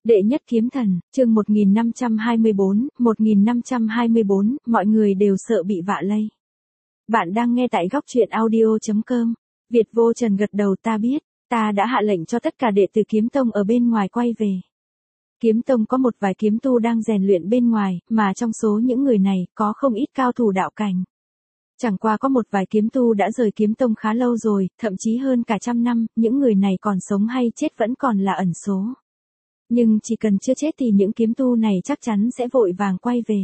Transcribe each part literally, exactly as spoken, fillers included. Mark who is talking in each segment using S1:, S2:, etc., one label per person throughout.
S1: Đệ nhất kiếm thần, chương một nghìn năm trăm hai mươi bốn, một nghìn năm trăm hai mươi bốn, mọi người đều sợ bị vạ lây. Bạn đang nghe tại góc truyện audio chấm com. Việt Vô Trần gật đầu, ta biết, ta đã hạ lệnh cho tất cả đệ tử kiếm tông ở bên ngoài quay về. Kiếm tông có một vài kiếm tu đang rèn luyện bên ngoài, mà trong số những người này, có không ít cao thủ đạo cảnh. Chẳng qua có một vài kiếm tu đã rời kiếm tông khá lâu rồi, thậm chí hơn cả trăm năm, những người này còn sống hay chết vẫn còn là ẩn số. Nhưng chỉ cần chưa chết thì những kiếm tu này chắc chắn sẽ vội vàng quay về.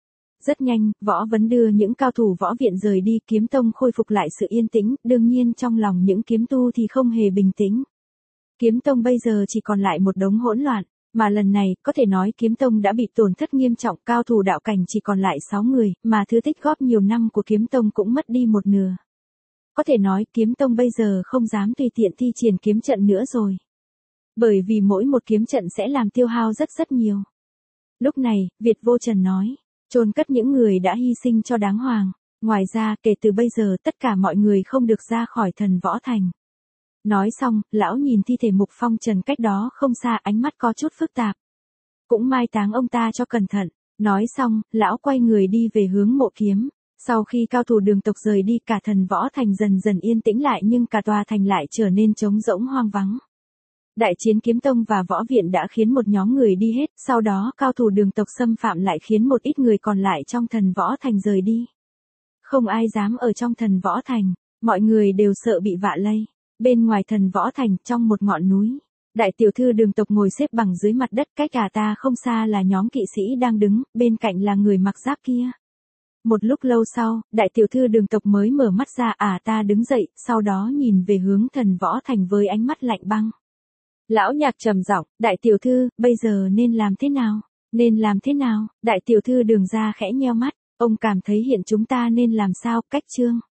S1: Rất nhanh, Võ Vấn đưa những cao thủ võ viện rời đi, kiếm tông khôi phục lại sự yên tĩnh, đương nhiên trong lòng những kiếm tu thì không hề bình tĩnh. Kiếm tông bây giờ chỉ còn lại một đống hỗn loạn, mà lần này có thể nói kiếm tông đã bị tổn thất nghiêm trọng, cao thủ đạo cảnh chỉ còn lại sáu người, mà thứ tích góp nhiều năm của kiếm tông cũng mất đi một nửa. Có thể nói kiếm tông bây giờ không dám tùy tiện thi triển kiếm trận nữa rồi. Bởi vì mỗi một kiếm trận sẽ làm tiêu hao rất rất nhiều. Lúc này, Việt Vô Trần nói, chôn cất những người đã hy sinh cho đáng hoàng. Ngoài ra, kể từ bây giờ tất cả mọi người không được ra khỏi Thần Võ Thành. Nói xong, lão nhìn thi thể Mục Phong Trần cách đó không xa, ánh mắt có chút phức tạp. Cũng mai táng ông ta cho cẩn thận. Nói xong, lão quay người đi về hướng mộ kiếm. Sau khi cao thủ đường tộc rời đi, cả Thần Võ Thành dần dần yên tĩnh lại, nhưng cả tòa thành lại trở nên trống rỗng hoang vắng. Đại chiến kiếm tông và võ viện đã khiến một nhóm người đi hết, sau đó cao thủ đường tộc xâm phạm lại khiến một ít người còn lại trong Thần Võ Thành rời đi. Không ai dám ở trong Thần Võ Thành, mọi người đều sợ bị vạ lây. Bên ngoài Thần Võ Thành, trong một ngọn núi, đại tiểu thư đường tộc ngồi xếp bằng dưới mặt đất, cách cả ta không xa là nhóm kỵ sĩ đang đứng, bên cạnh là người mặc giáp kia. Một lúc lâu sau, đại tiểu thư đường tộc mới mở mắt ra, à ta đứng dậy, sau đó nhìn về hướng Thần Võ Thành với ánh mắt lạnh băng. Lão Nhạc trầm giọng, đại tiểu thư, bây giờ nên làm thế nào? Nên làm thế nào? Đại tiểu thư đường ra khẽ nheo mắt, ông cảm thấy hiện chúng ta nên làm sao? Cách chương.